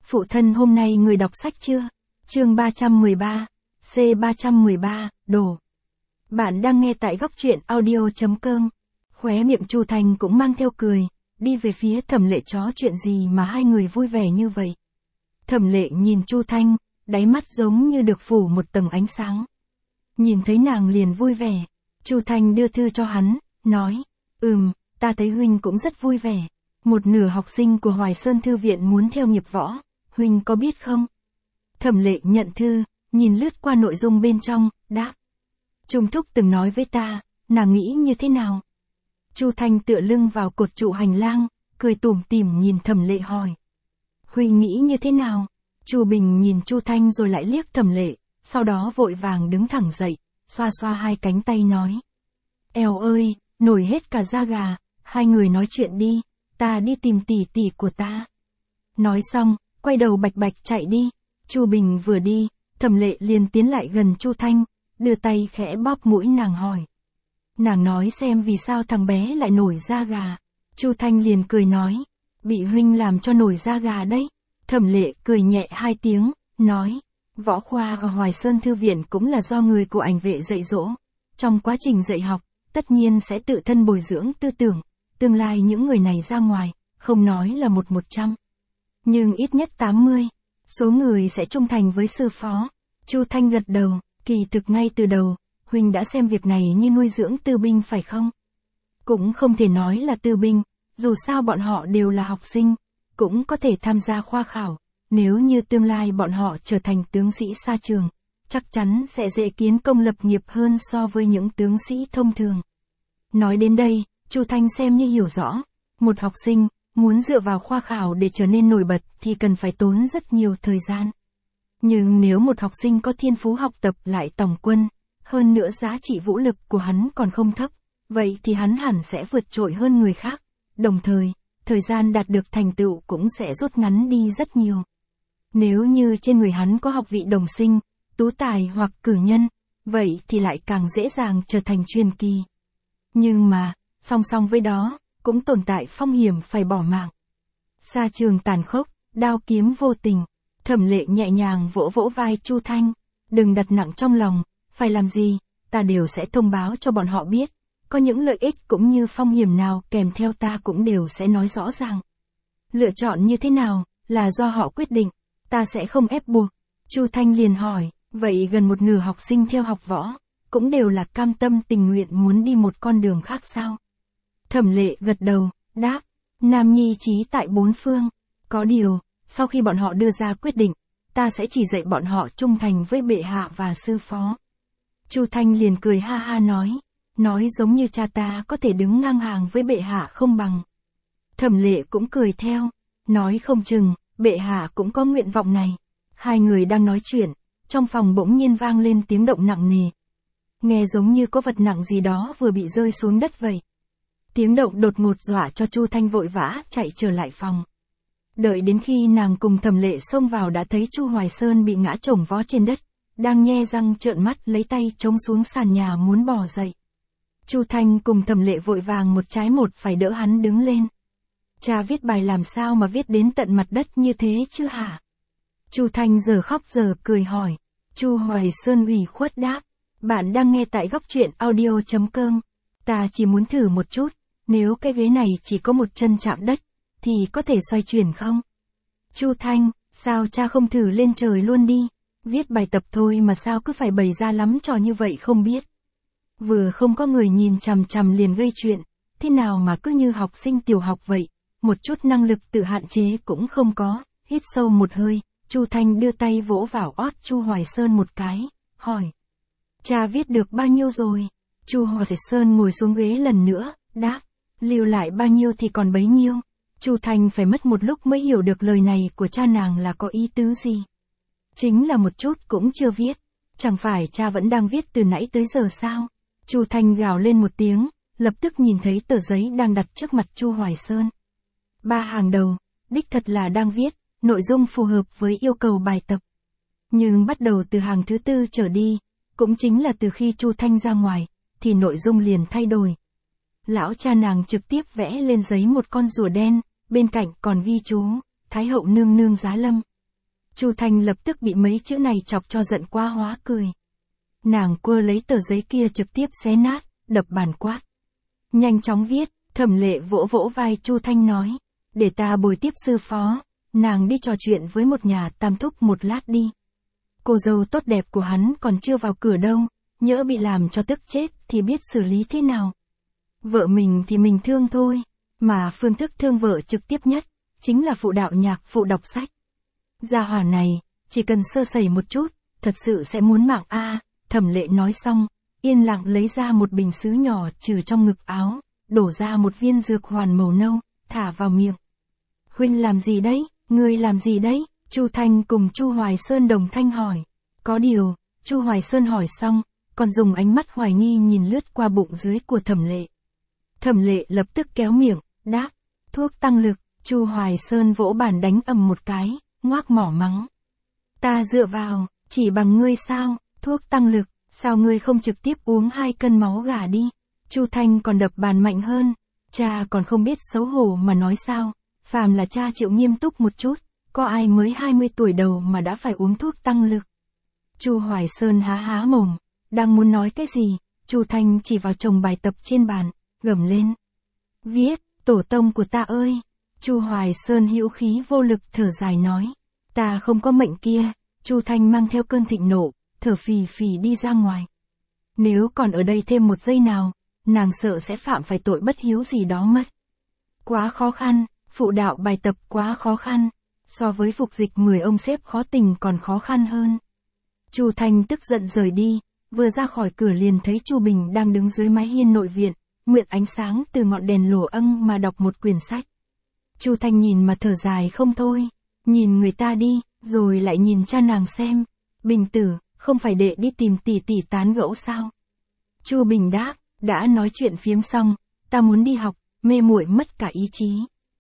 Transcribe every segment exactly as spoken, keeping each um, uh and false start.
Phụ thân hôm nay người đọc sách chưa? Chương ba trăm mười ba, C ba trăm mười ba, đồ. Bạn đang nghe tại góc truyện audio chấm com. Khóe miệng Chu Thanh cũng mang theo cười, đi về phía Thẩm Lệ. Chó chuyện gì mà hai người vui vẻ như vậy? Thẩm Lệ nhìn Chu Thanh, đáy mắt giống như được phủ một tầng ánh sáng. Nhìn thấy nàng liền vui vẻ. Chu Thanh đưa thư cho hắn, nói, ừm, ta thấy huynh cũng rất vui vẻ. Một nửa học sinh của Hoài Sơn Thư viện muốn theo nghiệp võ, huynh có biết không? Thẩm Lệ nhận thư, nhìn lướt qua nội dung bên trong, đáp. Trung thúc từng nói với ta, nàng nghĩ như thế nào? Chu Thanh tựa lưng vào cột trụ hành lang, cười tủm tỉm nhìn Thẩm Lệ hỏi. Huynh nghĩ như thế nào? Chu Bình nhìn Chu Thanh rồi lại liếc Thẩm Lệ, sau đó vội vàng đứng thẳng dậy, xoa xoa hai cánh tay nói. Eo ơi, nổi hết cả da gà, hai người nói chuyện đi, ta đi tìm tỷ tỷ của ta. Nói xong, quay đầu bạch bạch chạy đi. Chu Bình vừa đi, Thẩm Lệ liền tiến lại gần Chu Thanh, đưa tay khẽ bóp mũi nàng hỏi. Nàng nói xem vì sao thằng bé lại nổi da gà. Chu Thanh liền cười nói, bị huynh làm cho nổi da gà đấy. Thẩm Lệ cười nhẹ hai tiếng, nói, võ khoa ở Hoài Sơn Thư viện cũng là do người của ảnh vệ dạy dỗ. Trong quá trình dạy học, tất nhiên sẽ tự thân bồi dưỡng tư tưởng, tương lai những người này ra ngoài, không nói là một một trăm, nhưng ít nhất tám mươi, số người sẽ trung thành với sư phó. Chu Thanh gật đầu, kỳ thực ngay từ đầu, huynh đã xem việc này như nuôi dưỡng tư binh phải không? Cũng không thể nói là tư binh, dù sao bọn họ đều là học sinh, cũng có thể tham gia khoa khảo, nếu như tương lai bọn họ trở thành tướng sĩ xa trường, chắc chắn sẽ dễ kiến công lập nghiệp hơn so với những tướng sĩ thông thường. Nói đến đây, Chu Thanh xem như hiểu rõ, một học sinh, muốn dựa vào khoa khảo để trở nên nổi bật thì cần phải tốn rất nhiều thời gian. Nhưng nếu một học sinh có thiên phú học tập lại tòng quân, hơn nữa giá trị vũ lực của hắn còn không thấp, vậy thì hắn hẳn sẽ vượt trội hơn người khác, đồng thời, thời gian đạt được thành tựu cũng sẽ rút ngắn đi rất nhiều. Nếu như trên người hắn có học vị đồng sinh, tú tài hoặc cử nhân, vậy thì lại càng dễ dàng trở thành truyền kỳ. Nhưng mà, song song với đó, cũng tồn tại phong hiểm phải bỏ mạng. Sa trường tàn khốc, đao kiếm vô tình. Thẩm Lệ nhẹ nhàng vỗ vỗ vai Chu Thanh, đừng đặt nặng trong lòng, phải làm gì, ta đều sẽ thông báo cho bọn họ biết, có những lợi ích cũng như phong hiểm nào kèm theo ta cũng đều sẽ nói rõ ràng. Lựa chọn như thế nào, là do họ quyết định, ta sẽ không ép buộc. Chu Thanh liền hỏi, vậy gần một nửa học sinh theo học võ, cũng đều là cam tâm tình nguyện muốn đi một con đường khác sao? Thẩm Lệ gật đầu, đáp, nam nhi trí tại bốn phương, có điều, sau khi bọn họ đưa ra quyết định, ta sẽ chỉ dạy bọn họ trung thành với bệ hạ và sư phó. Chu Thanh liền cười ha ha nói, nói giống như cha ta có thể đứng ngang hàng với bệ hạ không bằng. Thẩm Lệ cũng cười theo, nói không chừng, bệ hạ cũng có nguyện vọng này. Hai người đang nói chuyện, trong phòng bỗng nhiên vang lên tiếng động nặng nề. Nghe giống như có vật nặng gì đó vừa bị rơi xuống đất vậy. Tiếng động đột ngột dọa cho Chu Thanh vội vã chạy trở lại phòng. Đợi đến khi nàng cùng Thẩm Lệ xông vào đã thấy Chu Hoài Sơn bị ngã chồng vó trên đất, đang nhe răng trợn mắt lấy tay chống xuống sàn nhà muốn bò dậy. Chu Thanh cùng Thẩm Lệ vội vàng một trái một phải đỡ hắn đứng lên. Cha viết bài làm sao mà viết đến tận mặt đất như thế chứ hả? Chu Thanh giờ khóc giờ cười hỏi. Chu Hoài Sơn ủy khuất đáp, bạn đang nghe tại góc truyện audio chấm com. Ta chỉ muốn thử một chút, nếu cái ghế này chỉ có một chân chạm đất, thì có thể xoay chuyển không? Chu Thanh, sao cha không thử lên trời luôn đi? Viết bài tập thôi mà sao cứ phải bày ra lắm trò như vậy không biết. Vừa không có người nhìn chằm chằm liền gây chuyện, thế nào mà cứ như học sinh tiểu học vậy, một chút năng lực tự hạn chế cũng không có. Hít sâu một hơi, Chu Thanh đưa tay vỗ vào ót Chu Hoài Sơn một cái, hỏi. Cha viết được bao nhiêu rồi? Chu Hoài Sơn ngồi xuống ghế lần nữa, đáp, lưu lại bao nhiêu thì còn bấy nhiêu. Chu Thanh phải mất một lúc mới hiểu được lời này của cha nàng là có ý tứ gì. Chính là một chút cũng chưa viết, chẳng phải cha vẫn đang viết từ nãy tới giờ sao? Chu Thanh gào lên một tiếng, lập tức nhìn thấy tờ giấy đang đặt trước mặt Chu Hoài Sơn. Ba hàng đầu, đích thật là đang viết, nội dung phù hợp với yêu cầu bài tập. Nhưng bắt đầu từ hàng thứ tư trở đi, cũng chính là từ khi Chu Thanh ra ngoài, thì nội dung liền thay đổi. Lão cha nàng trực tiếp vẽ lên giấy một con rùa đen, bên cạnh còn ghi chú, Thái hậu nương nương giá lâm, Chu Thanh lập tức bị mấy chữ này chọc cho giận quá hóa cười. Nàng quơ lấy tờ giấy kia trực tiếp xé nát, đập bàn quát. Nhanh chóng viết, Thẩm Lệ vỗ vỗ vai Chu Thanh nói. Để ta bồi tiếp sư phó, nàng đi trò chuyện với một nhà tam thúc một lát đi. Cô dâu tốt đẹp của hắn còn chưa vào cửa đâu, nhỡ bị làm cho tức chết thì biết xử lý thế nào. Vợ mình thì mình thương thôi, mà phương thức thương vợ trực tiếp nhất, chính là phụ đạo nhạc phụ đọc sách. Gia hỏa này, chỉ cần sơ sẩy một chút, thật sự sẽ muốn mạng a. Thẩm Lệ nói xong, yên lặng lấy ra một bình sứ nhỏ trừ trong ngực áo, đổ ra một viên dược hoàn màu nâu, thả vào miệng. Huynh làm gì đấy, ngươi làm gì đấy? Chu Thanh cùng Chu Hoài Sơn đồng thanh hỏi. Có điều, Chu Hoài Sơn hỏi xong, còn dùng ánh mắt hoài nghi nhìn lướt qua bụng dưới của Thẩm Lệ. Thẩm Lệ lập tức kéo miệng, đáp, thuốc tăng lực. Chu Hoài Sơn vỗ bàn đánh ầm một cái, ngoác mỏ mắng. Ta dựa vào, chỉ bằng ngươi sao, thuốc tăng lực, sao ngươi không trực tiếp uống hai cân máu gà đi? Chu Thanh còn đập bàn mạnh hơn, cha còn không biết xấu hổ mà nói sao, phàm là cha chịu nghiêm túc một chút, có ai mới hai mươi tuổi đầu mà đã phải uống thuốc tăng lực. Chu Hoài Sơn há há mồm, đang muốn nói cái gì, Chu Thanh chỉ vào chồng bài tập trên bàn, gầm lên. Viết, tổ tông của ta ơi! Chu Hoài Sơn hữu khí vô lực thở dài nói. Ta không có mệnh kia. Chu Thanh mang theo cơn thịnh nộ, thở phì phì đi ra ngoài. Nếu còn ở đây thêm một giây nào, nàng sợ sẽ phạm phải tội bất hiếu gì đó mất. Quá khó khăn, phụ đạo bài tập quá khó khăn, so với phục dịch mười ông sếp khó tình còn khó khăn hơn. Chu Thanh tức giận rời đi, vừa ra khỏi cửa liền thấy Chu Bình đang đứng dưới mái hiên nội viện, mượn ánh sáng từ ngọn đèn lồ âng mà đọc một quyển sách. Chu Thanh nhìn mà thở dài không thôi, nhìn người ta đi, rồi lại nhìn cha nàng xem. Bình tử, không phải đệ đi tìm tỷ tỷ tán gẫu sao? Chu Bình đáp, đã nói chuyện phiếm xong, ta muốn đi học, mê muội mất cả ý chí.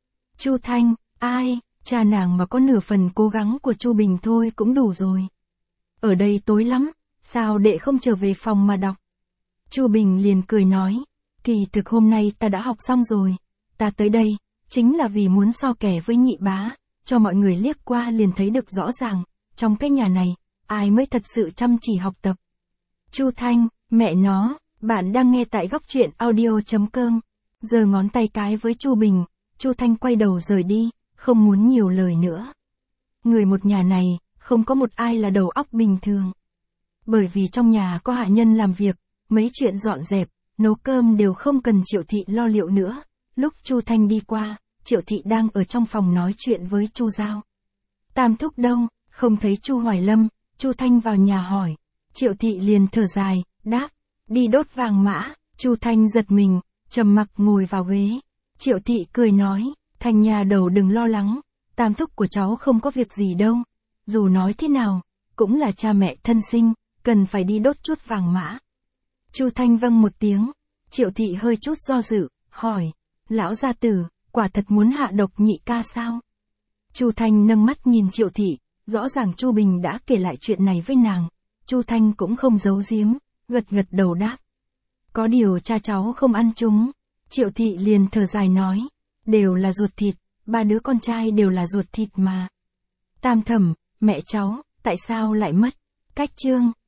Chu Thanh, ai, cha nàng mà có nửa phần cố gắng của Chu Bình thôi cũng đủ rồi. Ở đây tối lắm, sao đệ không trở về phòng mà đọc? Chu Bình liền cười nói, kỳ thực hôm nay ta đã học xong rồi, ta tới đây, chính là vì muốn so kẻ với nhị bá, cho mọi người liếc qua liền thấy được rõ ràng, trong cái nhà này, ai mới thật sự chăm chỉ học tập. Chu Thanh, mẹ nó, bạn đang nghe tại góc truyện audio chấm com. Giơ ngón tay cái với Chu Bình, Chu Thanh quay đầu rời đi, không muốn nhiều lời nữa. Người một nhà này, không có một ai là đầu óc bình thường. Bởi vì trong nhà có hạ nhân làm việc, mấy chuyện dọn dẹp, nấu cơm đều không cần Triệu Thị lo liệu nữa. Lúc Chu Thanh đi qua, Triệu Thị đang ở trong phòng nói chuyện với Chu Giao. Tam thúc đâu, không thấy Chu Hoài Lâm, Chu Thanh vào nhà hỏi. Triệu Thị liền thở dài, đáp, đi đốt vàng mã. Chu Thanh giật mình, trầm mặc ngồi vào ghế. Triệu Thị cười nói, Thanh nhà đầu đừng lo lắng, tam thúc của cháu không có việc gì đâu. Dù nói thế nào, cũng là cha mẹ thân sinh, cần phải đi đốt chút vàng mã. Chu Thanh vâng một tiếng. Triệu Thị hơi chút do dự, hỏi, lão gia tử, quả thật muốn hạ độc nhị ca sao? Chu Thanh nâng mắt nhìn Triệu Thị, rõ ràng Chu Bình đã kể lại chuyện này với nàng. Chu Thanh cũng không giấu giếm, gật gật đầu đáp. Có điều cha cháu không ăn chúng. Triệu Thị liền thở dài nói, đều là ruột thịt, ba đứa con trai đều là ruột thịt mà. Tam thẩm, mẹ cháu, tại sao lại mất? Cách chương.